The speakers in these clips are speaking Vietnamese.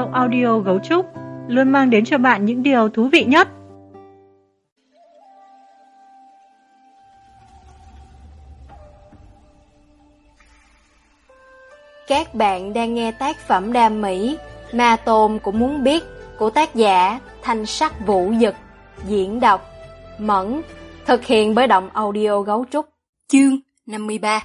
audio Gấu Trúc luôn mang đến cho bạn những điều thú vị nhất. Các bạn đang nghe tác phẩm đam mỹ Ma Tôn Cũng Muốn Biết của tác giả Thanh Sắc Vũ Dực, diễn đọc Mẫn, thực hiện bởi Động Audio Gấu Trúc. Chương 53.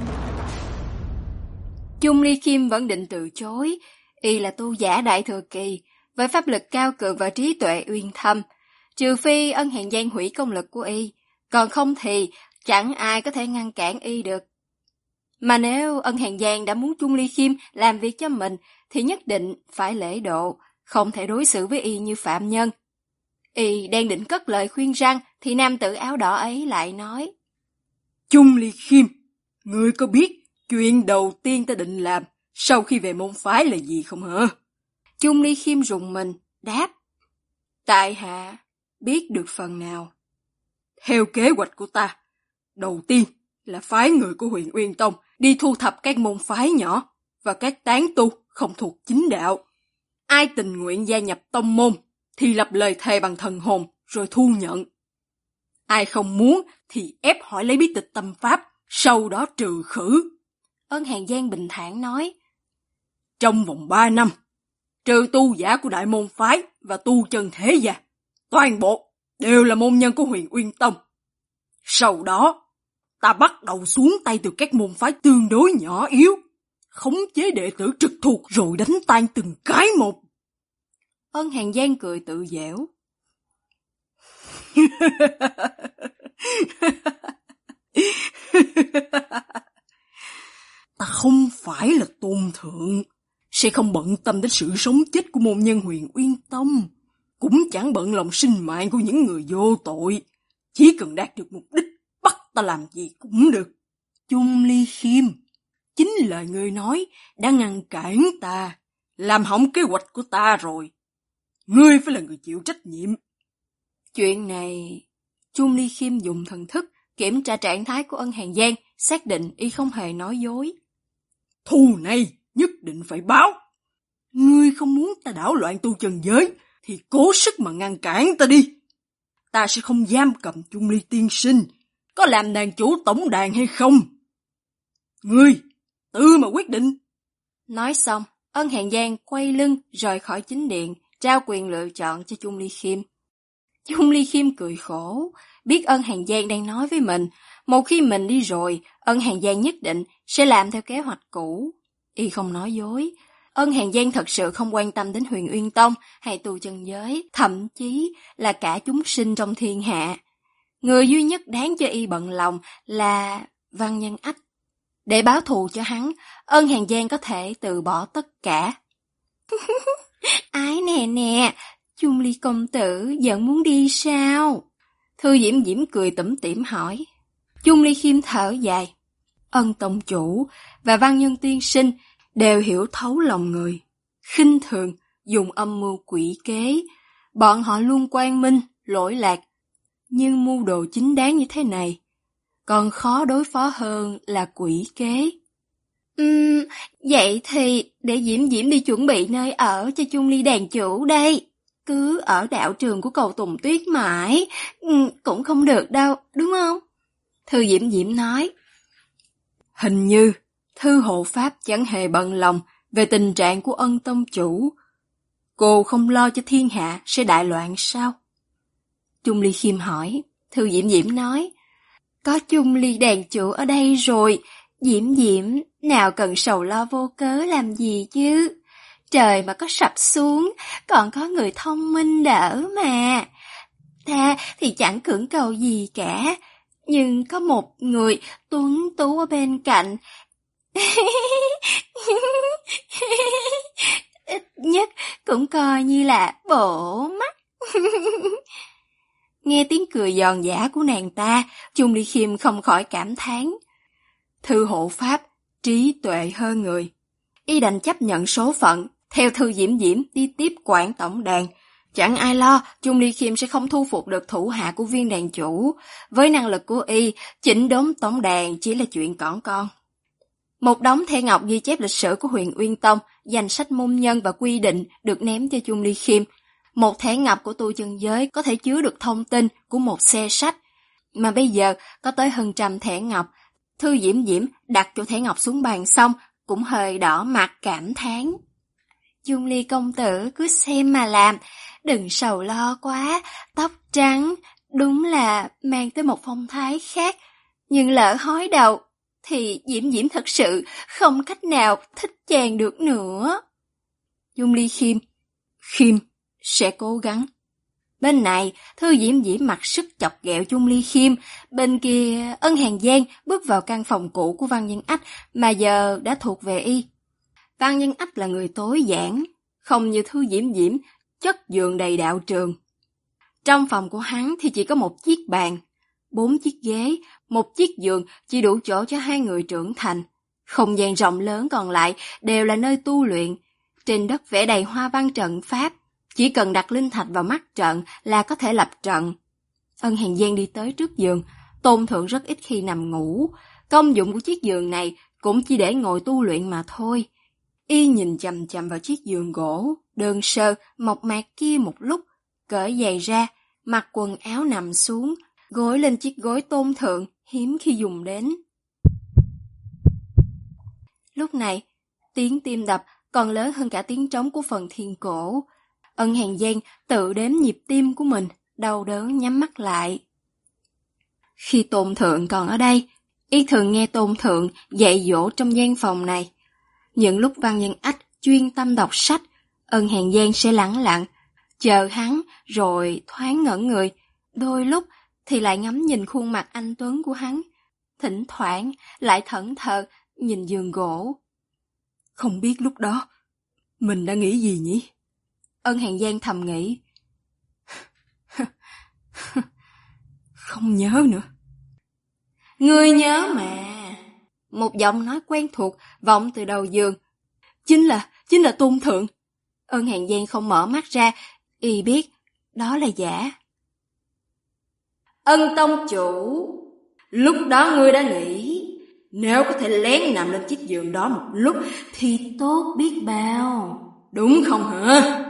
Chung Ly Kim vẫn định từ chối. Y là tu giả đại thừa kỳ, với pháp lực cao cường và trí tuệ uyên thâm, trừ phi Ân Hàn Giang hủy công lực của Y, còn không thì chẳng ai có thể ngăn cản Y được. Mà nếu Ân Hàn Giang đã muốn Chung Ly Kim làm việc cho mình, thì nhất định phải lễ độ, không thể đối xử với Y như phạm nhân. Y đang định cất lời khuyên răn, thì nam tử áo đỏ ấy lại nói: Chung Ly Kim, ngươi có biết chuyện đầu tiên ta định làm sau khi về môn phái là gì không hả? Chung Ly Kim rùng mình, đáp: Tại hạ biết được phần nào. Theo kế hoạch của ta, đầu tiên là phái người của Huyền Uyên Tông đi thu thập các môn phái nhỏ và các tán tu không thuộc chính đạo. Ai tình nguyện gia nhập tông môn thì lập lời thề bằng thần hồn rồi thu nhận. Ai không muốn thì ép hỏi lấy bí tịch tâm pháp, sau đó trừ khử. Ân Hàn Giang bình thản nói: Trong vòng 3 năm, trừ tu giả của đại môn phái và tu chân thế gia, toàn bộ đều là môn nhân của Huyền Uyên Tông. Sau đó, ta bắt đầu xuống tay từ các môn phái tương đối nhỏ yếu, khống chế đệ tử trực thuộc rồi đánh tan từng cái một. Ân Hàn Giang cười tự giễu: Ta không phải là tôn thượng, sẽ không bận tâm đến sự sống chết của môn nhân Huyền Uyên Tông, cũng chẳng bận lòng sinh mạng của những người vô tội. Chỉ cần đạt được mục đích, bắt ta làm gì cũng được. Chung Ly Kim, chính lời ngươi nói đã ngăn cản ta, làm hỏng kế hoạch của ta rồi. Ngươi phải là người chịu trách nhiệm. Chuyện này, Chung Ly Kim dùng thần thức kiểm tra trạng thái của Ân Hàn Giang, xác định Y không hề nói dối. Thù này nhất định phải báo. Ngươi không muốn ta đảo loạn tu chân giới thì cố sức mà ngăn cản ta đi. Ta sẽ không giam cầm Chung Ly tiên sinh, có làm đàn chủ tổng đàn hay không. Ngươi tự mà quyết định. Nói xong, Ân Hàn Giang quay lưng rời khỏi chính điện, trao quyền lựa chọn cho Chung Ly Kim. Chung Ly Kim cười khổ, biết Ân Hàn Giang đang nói với mình, một khi mình đi rồi, Ân Hàn Giang nhất định sẽ làm theo kế hoạch cũ. Y không nói dối. Ân Hàn Giang thật sự không quan tâm đến Huyền Uyên Tông hay tu chân giới, thậm chí là cả chúng sinh trong thiên hạ. Người duy nhất đáng cho Y bận lòng là Văn Nhân Ách. Để báo thù cho hắn, Ân Hàn Giang có thể từ bỏ tất cả. Ái nè, Chung Ly công tử vẫn muốn đi sao? Thư Diễm Diễm cười tủm tỉm hỏi. Chung Ly Kim thở dài. Ân tông chủ và Văn Nhân tiên sinh đều hiểu thấu lòng người, khinh thường, dùng âm mưu quỷ kế. Bọn họ luôn quang minh, lỗi lạc. Nhưng mưu đồ chính đáng như thế này, còn khó đối phó hơn là quỷ kế. Vậy thì để Diễm Diễm đi chuẩn bị nơi ở cho Chung Ly đàn chủ đây. Cứ ở đạo trường của Cầu Tùng Tuyết mãi, cũng không được đâu, đúng không? Thư Diễm Diễm nói. Hình như Thư hộ pháp chẳng hề bận lòng về tình trạng của Ân tông chủ. Cô không lo cho thiên hạ sẽ đại loạn sao? Chung Ly Kim hỏi. Thư Diễm Diễm nói. Có Chung Ly đàn chủ ở đây rồi, Diễm Diễm nào cần sầu lo vô cớ làm gì chứ? Trời mà có sập xuống, còn có người thông minh đỡ mà. Ta thì chẳng cưỡng cầu gì cả, nhưng có một người tuấn tú ở bên cạnh. Ít nhất cũng coi như là bổ mắt. Nghe tiếng cười giòn giã của nàng ta, Chung Ly Kim không khỏi cảm thán. Thư hộ pháp, trí tuệ hơn người. Y đành chấp nhận số phận, theo Thư Diễm Diễm đi tiếp quản tổng đàn. Chẳng ai lo Chung Ly Kim sẽ không thu phục được thủ hạ của viên đàn chủ. Với năng lực của Y, chỉnh đốn tổng đàn chỉ là chuyện cỏn con. Một đống thẻ ngọc ghi chép lịch sử của Huyền Uyên Tông, danh sách môn nhân và quy định được ném cho Chung Ly Khiêm. Một thẻ ngọc của tu chân giới có thể chứa được thông tin của một xe sách, mà bây giờ có tới hơn 100 thẻ ngọc. Thư Diễm Diễm đặt chỗ thẻ ngọc xuống bàn xong, cũng hơi đỏ mặt cảm thán. Chung Ly công tử cứ xem mà làm, đừng sầu lo quá, tóc trắng, đúng là mang tới một phong thái khác. Nhưng lỡ hói đầu, thì Diễm Diễm thật sự không cách nào thích chàng được nữa. Chung Ly Khiêm sẽ cố gắng. Bên này, Thư Diễm Diễm mặc sức chọc ghẹo Chung Ly Khiêm, bên kia Ân Hàn Giang bước vào căn phòng cũ của Văn Nhân Ách mà giờ đã thuộc về y. Văn Nhân Ách là người tối giản, không như Thư Diễm Diễm, chất giường đầy đạo trường. Trong phòng của hắn thì chỉ có một chiếc bàn, 4 chiếc ghế, một chiếc giường chỉ đủ chỗ cho 2 người trưởng thành. Không gian rộng lớn còn lại đều là nơi tu luyện. Trên đất vẽ đầy hoa văn trận pháp, chỉ cần đặt linh thạch vào mắt trận là có thể lập trận. Ân Hàn Giang đi tới trước giường, Tôn Thượng rất ít khi nằm ngủ. Công dụng của chiếc giường này cũng chỉ để ngồi tu luyện mà thôi. Y nhìn chằm chằm vào chiếc giường gỗ, đơn sơ, mộc mạc kia một lúc, cởi giày ra, mặc quần áo nằm xuống, gối lên chiếc gối Tôn Thượng, hiếm khi dùng đến. Lúc này, tiếng tim đập còn lớn hơn cả tiếng trống của phần thiên cổ. Ân Hàn Giang tự đếm nhịp tim của mình, đau đớn nhắm mắt lại. Khi Tôn Thượng còn ở đây, y thường nghe Tôn Thượng dạy dỗ trong gian phòng này. Những lúc Văn Nhân Ách chuyên tâm đọc sách, Ân Hàn Giang sẽ lẳng lặng, chờ hắn rồi thoáng ngẩn người, đôi lúc thì lại ngắm nhìn khuôn mặt anh tuấn của hắn, thỉnh thoảng lại thẫn thờ nhìn giường gỗ. Không biết lúc đó mình đã nghĩ gì nhỉ? Ân Hàn Giang thầm nghĩ. Không nhớ nữa. Ngươi nhớ mà. Một giọng nói quen thuộc vọng từ đầu giường. Chính là Tôn Thượng. Ân Hàn Giang không mở mắt ra, y biết đó là giả. Ân tông chủ, lúc đó ngươi đã nghĩ nếu có thể lén nằm lên chiếc giường đó một lúc thì tốt biết bao, đúng không hả?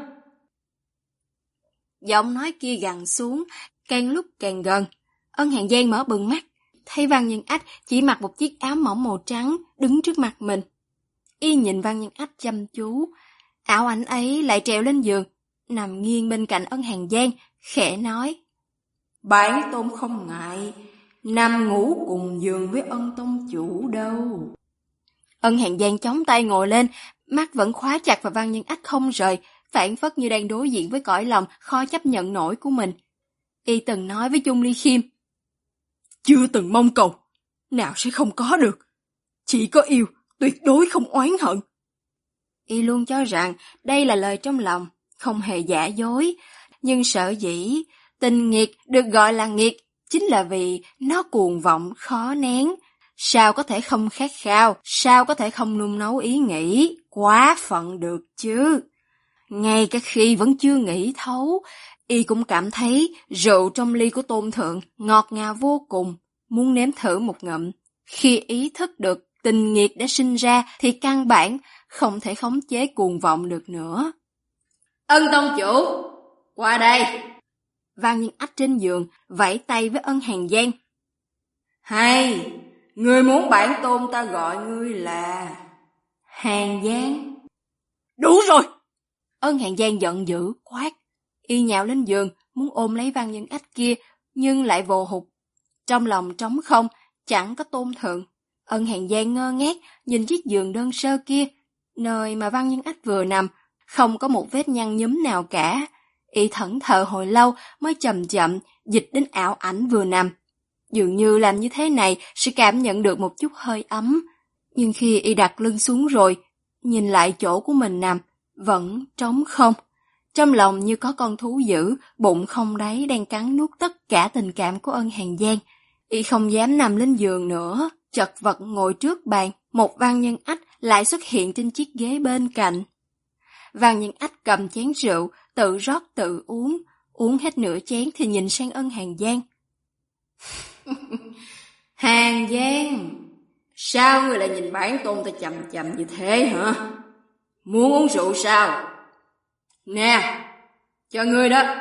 Giọng nói kia gằn xuống, càng lúc càng gần. Ân Hàn Giang mở bừng mắt, thấy Văn Nhân Ách chỉ mặc một chiếc áo mỏng màu trắng đứng trước mặt mình. Y nhìn Văn Nhân Ách chăm chú, ảo ảnh ấy lại trèo lên giường, nằm nghiêng bên cạnh Ân Hàn Giang, khẽ nói. Bản tôn không ngại nằm ngủ cùng giường với Ân tông chủ đâu. Ân Hàn Giang chống tay ngồi lên, mắt vẫn khóa chặt vào Văn Nhân Ách không rời, phảng phất như đang đối diện với cõi lòng khó chấp nhận nổi của mình. Y từng nói với Chung Ly Khiêm, chưa từng mong cầu, nào sẽ không có được. Chỉ có yêu, tuyệt đối không oán hận. Y luôn cho rằng đây là lời trong lòng, không hề giả dối, nhưng sở dĩ tình nghiệt được gọi là nghiệt chính là vì nó cuồng vọng khó nén. Sao có thể không khát khao, sao có thể không nung nấu ý nghĩ, quá phận được chứ. Ngay cả khi vẫn chưa nghĩ thấu, y cũng cảm thấy rượu trong ly của Tôn Thượng ngọt ngào vô cùng, muốn nếm thử một ngụm. Khi ý thức được tình nghiệt đã sinh ra thì căn bản không thể khống chế cuồng vọng được nữa. Ân tông chủ, qua đây. Văn Nhân Ách trên giường vẫy tay với Ân Hàn Giang. Hay, ngươi muốn bản tôn ta gọi ngươi là Hàn Giang? Đủ rồi! Ân Hàn Giang giận dữ quát. Y nhào lên giường muốn ôm lấy Văn Nhân Ách kia, nhưng lại vồ hụt. Trong lòng trống không, chẳng có Tôn Thượng. Ân Hàn Giang ngơ ngác nhìn chiếc giường đơn sơ kia, nơi mà Văn Nhân Ách vừa nằm, không có một vết nhăn nhúm nào cả. Y thẫn thờ hồi lâu mới chậm chậm dịch đến ảo ảnh vừa nằm. Dường như làm như thế này sẽ cảm nhận được một chút hơi ấm. Nhưng khi y đặt lưng xuống rồi, nhìn lại chỗ của mình nằm, vẫn trống không. Trong lòng như có con thú dữ, bụng không đáy đang cắn nuốt tất cả tình cảm của Ân Hàn Giang. Y không dám nằm lên giường nữa, chật vật ngồi trước bàn, một Văn Nhân Ách lại xuất hiện trên chiếc ghế bên cạnh. Văn Nhân Ách cầm chén rượu, tự rót tự uống hết nửa chén thì nhìn sang Ân Hàn Giang. Hàn Giang, Sao ngươi lại nhìn bản tôn ta chằm chằm như thế hả? Muốn uống rượu sao? Nè, cho ngươi đó.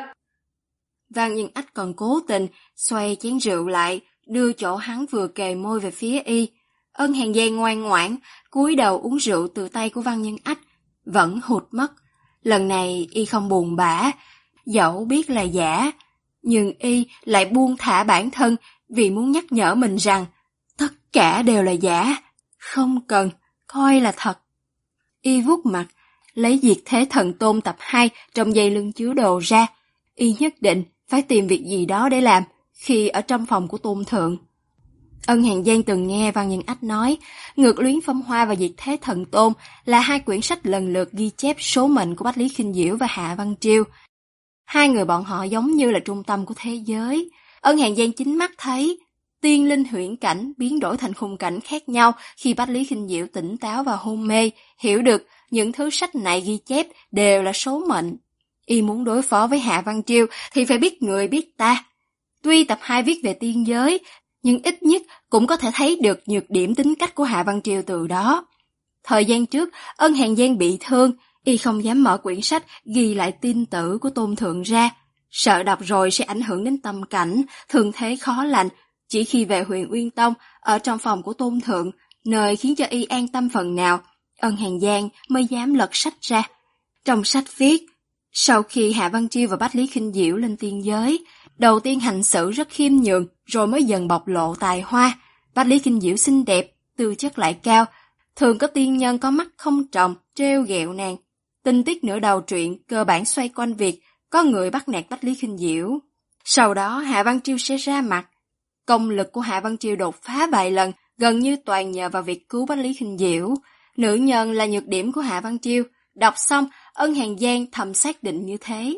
Văn Nhân Ách còn cố tình xoay chén rượu lại, đưa chỗ hắn vừa kề môi về phía y. Ân Hàn Giang ngoan ngoãn, cúi đầu uống rượu từ tay của Văn Nhân Ách, vẫn hụt mất. Lần này y không buồn bã, dẫu biết là giả, nhưng y lại buông thả bản thân vì muốn nhắc nhở mình rằng tất cả đều là giả, không cần coi là thật. Y vuốt mặt, lấy Diệt Thế Thần Tôn tập 2 trong dây lưng chứa đồ ra. Y nhất định phải tìm việc gì đó để làm khi ở trong phòng của Tôn Thượng. Ân Hàn Giang từng nghe Văn Nhân Ách nói, Ngược Luyến Phong Hoa và Diệt Thế Thần Tôn là hai quyển sách lần lượt ghi chép số mệnh của Bách Lý Khinh Diễu và Hạ Văn Triêu. Hai người bọn họ giống như là trung tâm của thế giới. Ân Hàn Giang chính mắt thấy tiên linh huyễn cảnh biến đổi thành khung cảnh khác nhau khi Bách Lý Khinh Diễu tỉnh táo và hôn mê, hiểu được những thứ sách này ghi chép đều là số mệnh. Y muốn đối phó với Hạ Văn Triêu thì phải biết người biết ta. Tuy tập 2 viết về tiên giới, nhưng ít nhất cũng có thể thấy được nhược điểm tính cách của Hạ Văn Triều từ đó. Thời gian trước, Ân Hàn Giang bị thương, y không dám mở quyển sách ghi lại tin tử của Tôn Thượng ra, sợ đọc rồi sẽ ảnh hưởng đến tâm cảnh, thương thế khó lành. Chỉ khi về Huyền Uyên Tông, ở trong phòng của Tôn Thượng, nơi khiến cho y an tâm phần nào, Ân Hàn Giang mới dám lật sách ra. Trong sách viết, sau khi Hạ Văn Triêu và Bách Lý Khinh Diễu lên tiên giới, đầu tiên hành xử rất khiêm nhường, rồi mới dần bộc lộ tài hoa. Bách Lý Khinh Diễu xinh đẹp, tư chất lại cao, thường có tiên nhân có mắt không tròng, trêu ghẹo nàng. Tình tiết nửa đầu truyện cơ bản xoay quanh việc có người bắt nạt Bách Lý Khinh Diễu. Sau đó Hạ Văn Triêu sẽ ra mặt. Công lực của Hạ Văn Triêu đột phá vài lần, gần như toàn nhờ vào việc cứu Bách Lý Khinh Diễu. Nữ nhân là nhược điểm của Hạ Văn Triêu. Đọc xong, Ân Hàn Giang thầm xác định như thế.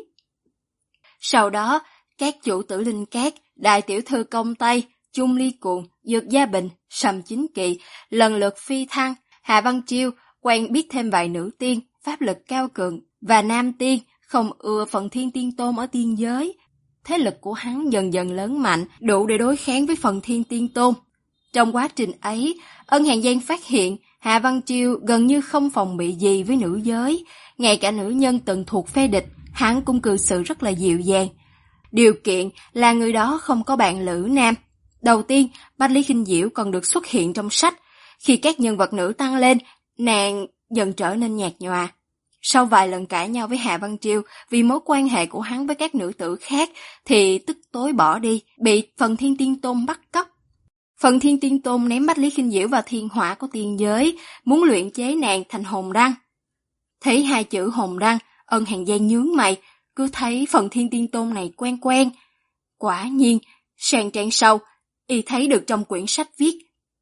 Sau đó, các chủ tử Linh Cát, đại tiểu thư Công Tây, Chung Ly Cuồng, Dược Gia Bình, Sầm Chính Kỵ lần lượt phi thăng. Hạ Văn Triêu quen biết thêm vài nữ tiên, pháp lực cao cường, và nam tiên không ưa Phần Thiên Tiên Tôn ở tiên giới. Thế lực của hắn dần dần lớn mạnh, đủ để đối kháng với Phần Thiên Tiên Tôn. Trong quá trình ấy, Ân Hàn Giang phát hiện Hạ Văn Triêu gần như không phòng bị gì với nữ giới, ngay cả nữ nhân từng thuộc phe địch, hắn cũng cư xử rất là dịu dàng. Điều kiện là người đó không có bạn lữ nam. Đầu tiên, Bách Lý Khinh Diễu còn được xuất hiện trong sách. Khi các nhân vật nữ tăng lên, nàng dần trở nên nhạt nhòa. Sau vài lần cãi nhau với Hạ Văn Triêu vì mối quan hệ của hắn với các nữ tử khác, thì tức tối bỏ đi, bị Phần Thiên Tiên Tôn bắt cóc. Phần Thiên Tiên Tôn ném Bách Lý Khinh Diễu vào thiên hỏa của tiên giới, muốn luyện chế nàng thành hồn đăng. Thấy hai chữ hồn đăng, Ân Hàn Giang nhướng mày, cứ thấy Phần Thiên Tiên Tôn này quen quen. Quả nhiên, sang trang sau, y thấy được trong quyển sách viết: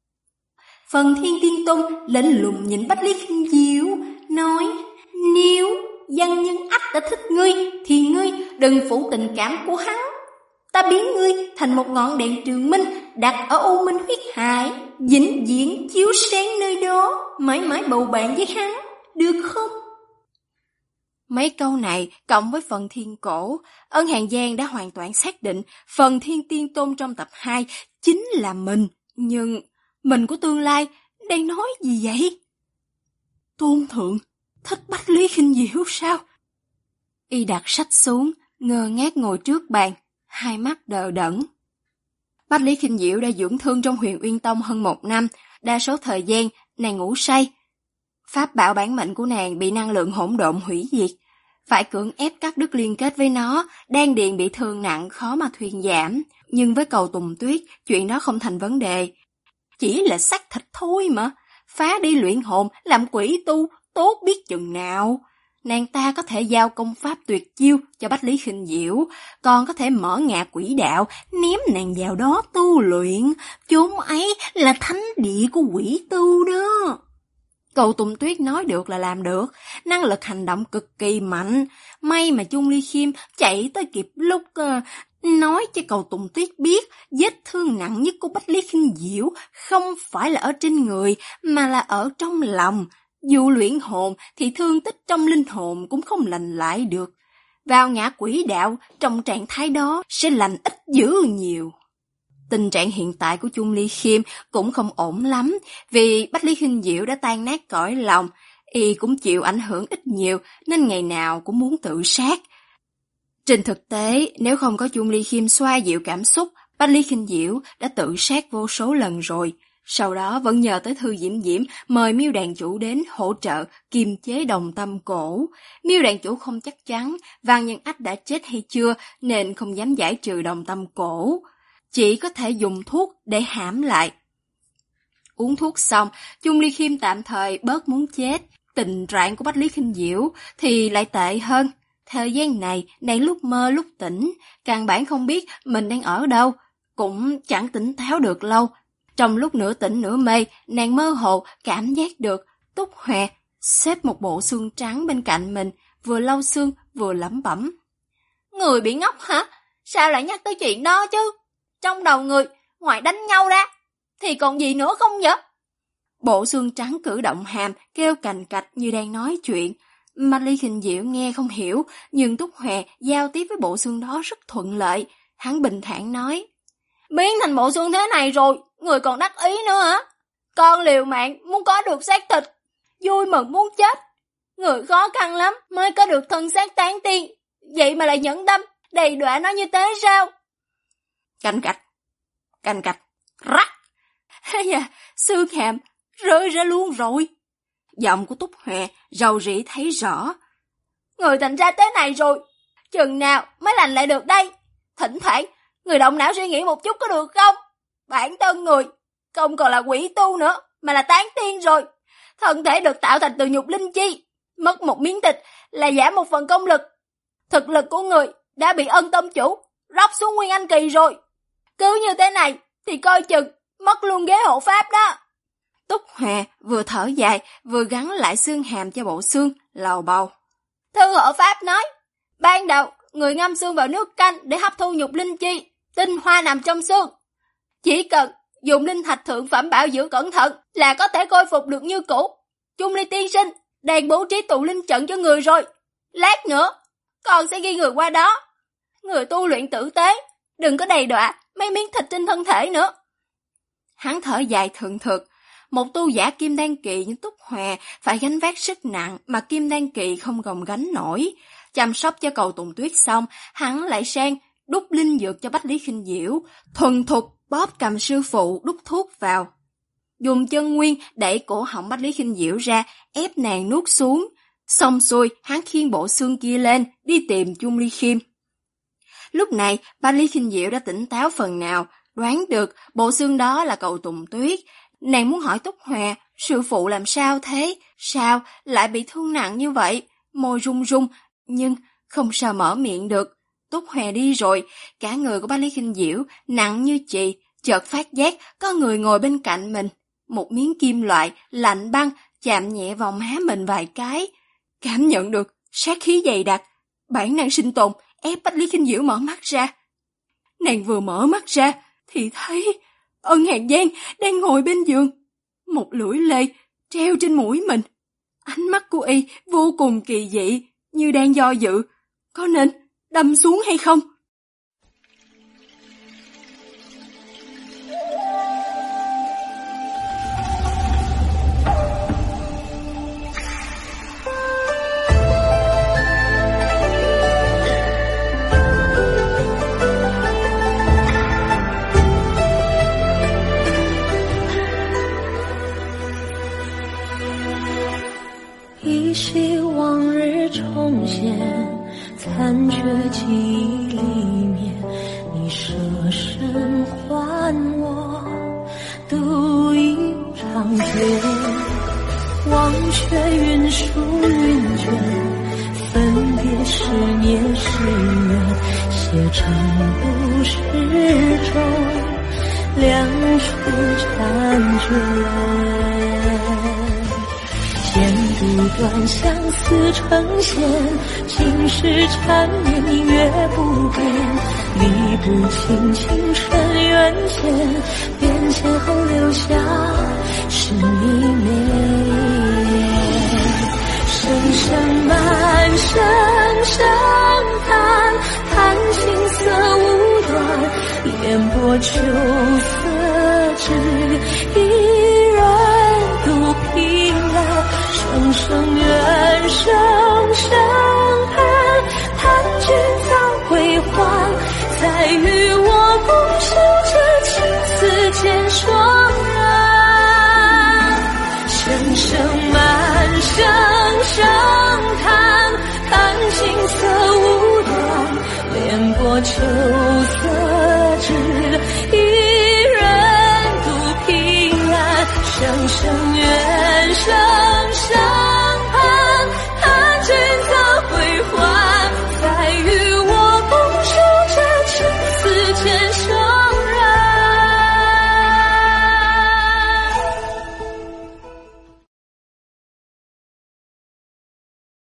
Phần Thiên Tiên Tôn lạnh lùng nhìn Bách Lý Khinh Diễu, nói: Nếu Văn Nhân Ách đã thích ngươi, thì ngươi đừng phụ tình cảm của hắn. Ta biến ngươi thành một ngọn đèn trường minh đặt ở U Minh huyết hải, vĩnh viễn chiếu sáng nơi đó, mãi mãi bầu bạn với hắn, được không? Mấy câu này cộng với phần thiên cổ, Ân Hàn Giang đã hoàn toàn xác định Phần Thiên Tiên Tôn trong tập 2 chính là mình. Nhưng mình của tương lai đang nói gì vậy? Tôn Thượng thích Bách Lý Khinh Diễu sao? Y đặt sách xuống, ngơ ngác ngồi trước bàn, hai mắt đờ đẫn. Bách Lý Khinh Diễu đã dưỡng thương trong Huyền Uyên Tông hơn 1 năm, đa số thời gian nàng ngủ say. Pháp bảo bản mệnh của nàng bị năng lượng hỗn độn hủy diệt, phải cưỡng ép cắt đứt liên kết với nó, đan điền bị thương nặng khó mà thuyên giảm. Nhưng với Cầu Tùng Tuyết, chuyện đó không thành vấn đề. Chỉ là xác thịt thôi mà, phá đi luyện hồn, làm quỷ tu, tốt biết chừng nào. Nàng ta có thể giao công pháp tuyệt chiêu cho Bách Lý Khinh Diễu, còn có thể mở ngạ quỷ đạo, ném nàng vào đó tu luyện. Chốn ấy là thánh địa của quỷ tu đó. Cầu Tùng Tuyết nói được là làm được, năng lực hành động cực kỳ mạnh. May mà Chung Ly Khiêm chạy tới kịp lúc nói cho Cầu Tùng Tuyết biết vết thương nặng nhất của Bách Lý Khinh Diễu không phải là ở trên người mà là ở trong lòng. Dù luyện hồn thì thương tích trong linh hồn cũng không lành lại được. Vào ngã quỷ đạo trong trạng thái đó sẽ lành ít dữ nhiều. tình trạng hiện tại của Chung Ly Khiêm cũng không ổn lắm, vì Bách Lý Khinh Diệu đã tan nát cõi lòng, y cũng chịu ảnh hưởng ít nhiều nên ngày nào cũng muốn tự sát. Trên thực tế, nếu không có Chung Ly Khiêm xoa dịu cảm xúc, Bách Lý Khinh Diệu đã tự sát vô số lần rồi. Sau đó vẫn nhờ tới Thư Diễm Diễm mời Miêu đàn chủ đến hỗ trợ kiềm chế đồng tâm cổ. Miêu đàn chủ không chắc chắn Văn Nhân Ách đã chết hay chưa nên không dám giải trừ đồng tâm cổ, chỉ có thể dùng thuốc để hãm lại. Uống thuốc xong, Chung Ly Khiêm tạm thời bớt muốn chết. Tình trạng của Bách Lý Khinh Diệu thì lại tệ hơn. Thời gian này, nàng lúc mơ lúc tỉnh, căn bản không biết mình đang ở đâu, cũng chẳng tỉnh táo được lâu. Trong lúc nửa tỉnh nửa mê, nàng mơ hồ cảm giác được Túc Hòe xếp một bộ xương trắng bên cạnh mình, vừa lau xương vừa lẩm bẩm. Người bị ngốc hả? Sao lại nhắc tới chuyện đó chứ? Trong đầu người, ngoài đánh nhau ra, thì còn gì nữa không vậy? Bộ xương trắng cử động hàm, kêu cành cạch như đang nói chuyện. Bách Lý Khinh Diệu nghe không hiểu, nhưng Túc Hòe giao tiếp với bộ xương đó rất thuận lợi. Hắn bình thản nói, biến thành bộ xương thế này rồi, người còn đắc ý nữa hả? Con liều mạng muốn có được xác thịt, vui mừng muốn chết. Người khó khăn lắm mới có được thân xác tán tiên, vậy mà lại nhẫn tâm, đầy đọa nó như thế sao? Cành cạch, rắc. Hay da, xương hàm rơi ra luôn rồi. Giọng của Túc Hòe rầu rĩ thấy rõ. Người thành ra thế này rồi, chừng nào mới lành lại được đây? Thỉnh thoảng, người động não suy nghĩ một chút có được không? Bản thân người không còn là quỷ tu nữa, mà là tán tiên rồi. Thân thể được tạo thành từ nhục linh chi, mất một miếng thịt là giảm một phần công lực. Thực lực của người đã bị Ân tông chủ rót xuống Nguyên Anh kỳ rồi. Cứ như thế này thì coi chừng mất luôn ghế hộ pháp đó. Túc Hòe vừa thở dài vừa gắn lại xương hàm cho bộ xương, lầu bầu. Thư hộ pháp nói, ban đầu người ngâm xương vào nước canh để hấp thu nhục linh chi, tinh hoa nằm trong xương. Chỉ cần dùng linh thạch thượng phẩm bảo dưỡng cẩn thận là có thể khôi phục được như cũ. Chung Ly tiên sinh đang bố trí tụ linh trận cho người rồi. Lát nữa con sẽ ghi người qua đó. Người tu luyện tử tế, đừng có đầy đọa mấy miếng thịt trên thân thể nữa. Hắn thở dài thượng thực. Một tu giả kim đan kỳ như Túc Hòe phải gánh vác sức nặng mà kim đan kỳ không gồng gánh nổi. Chăm sóc cho Cầu Tùng Tuyết xong, hắn lại sang đút linh dược cho Bách Lý Khinh Diệu, thuần thục bóp cầm sư phụ đút thuốc vào. Dùng chân nguyên đẩy cổ họng Bách Lý Khinh Diệu ra, ép nàng nuốt xuống. Xong xuôi, hắn khiêng bộ xương kia lên, đi tìm Chung Ly Khiêm. Lúc này, Bách Lý Khinh Diệu đã tỉnh táo phần nào, đoán được bộ xương đó là Cầu Tùng Tuyết. Nàng muốn hỏi Túc Hòe, sư phụ làm sao thế? Sao lại bị thương nặng như vậy? Môi run run, nhưng không sao mở miệng được. Túc Hòe đi rồi, cả người của Bách Lý Khinh Diệu nặng như chì, chợt phát giác có người ngồi bên cạnh mình. Một miếng kim loại lạnh băng chạm nhẹ vào má mình vài cái. Cảm nhận được sát khí dày đặc, bản năng sinh tồn ép Bách Lý Khinh Diệu mở mắt ra. Nàng vừa mở mắt ra thì thấy Ân Hàn Giang đang ngồi bên giường, một lưỡi lê treo trên mũi mình. Ánh mắt của y vô cùng kỳ dị, như đang do dự, có nên đâm xuống hay không? 依稀往日重现，残缺记忆里面，你舍身还我独一长剑，忘却云舒云卷，分别是孽是缘，写成故事中两处婵娟。剪不断相思成线，情是缠绵明月不变，理不清情深缘浅，变迁后留下是你美。声声满声声叹，叹情色无端，烟波过秋色之一人独凭栏，声声远声声寒，叹君早归还，再与我共守这青丝渐霜染。声声满声声叹，看青色无端，恋过秋色之一人独凭栏，声声远声声